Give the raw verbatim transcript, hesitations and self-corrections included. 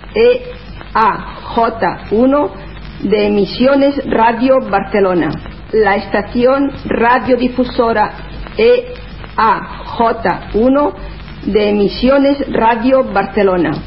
E A J uno de Emisiones Radio Barcelona. La estación radiodifusora E A J uno de Emisiones Radio Barcelona.